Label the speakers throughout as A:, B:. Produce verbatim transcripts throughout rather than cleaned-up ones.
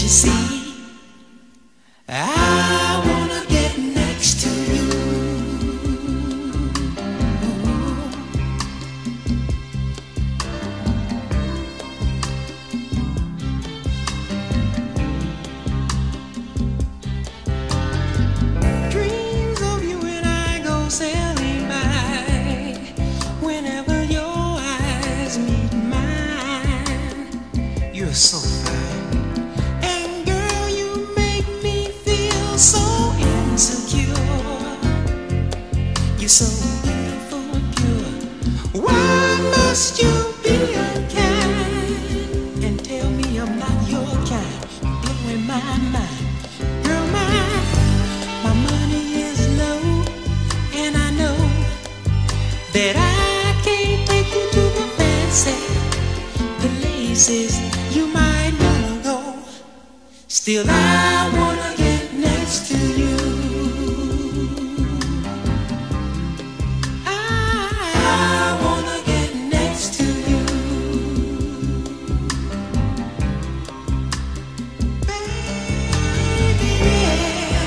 A: you see, I wanna get next to you. Dreams of you and I go sailing by whenever your eyes meet mine. You're so fine, and girl, you make me feel so insecure. You're so beautiful and pure. Why must you be unkind and tell me I'm not your kind? Blowing my mind, girl, my my money is low, and I know that I can't take you to the fancy places you might wanna go. Still, I wanna get next to you. I wanna get next to you, baby, yeah.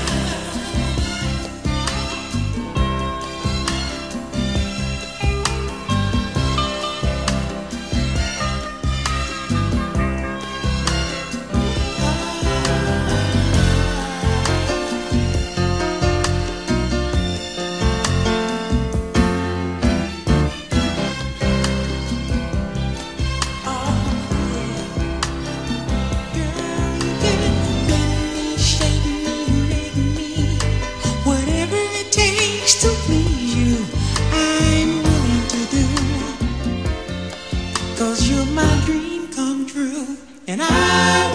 A: Cause you're my dream come true, and I